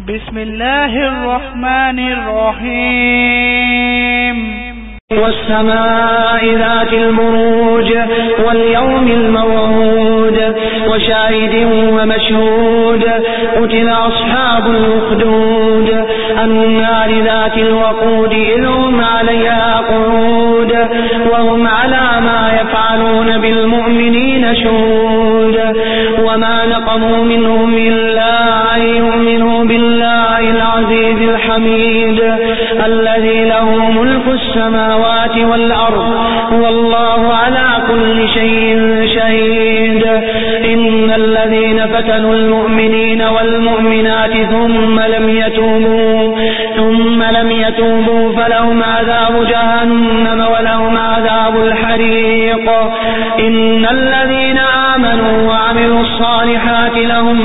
بسم الله الرحمن الرحيم والسماء ذات البروج واليوم الموعود وشاهد ومشهود قتل أصحاب الأخدود النار ذات الوقود إذ هم عليها قعود وهم على ما يفعلون بالمؤمنين شهود وما نقموا منهم إلا أن يؤمنوا بالله العزيز الحميد الذي له ملك السماوات والأرض والله على كل شيء شهيد إن الذين فتنوا المؤمنين والمؤمنات ثم لم يتوبوا فلهم عذاب جهنم ولهم عذاب الحريق إن الذين آمنوا وعملوا الصالحات لهم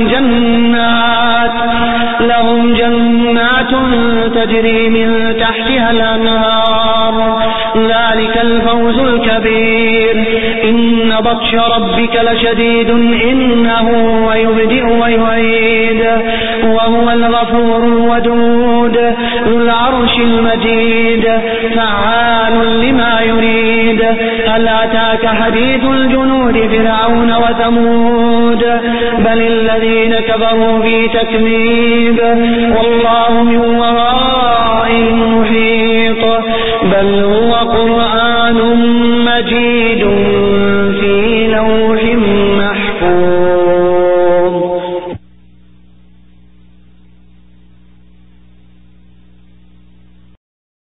جنات تجري من تحتها الأنهار ذلك الفوز الكبير إن بطش ربك لشديد إنه يبدئ ويعيد وهو الغفور الودود ذو العرش المجيد فعال لما يريد هل أتاك حديث الجنود فرعون وثمود بل الذين كفروا في تكذيب والله من ورائهم محيط بل هو قرآن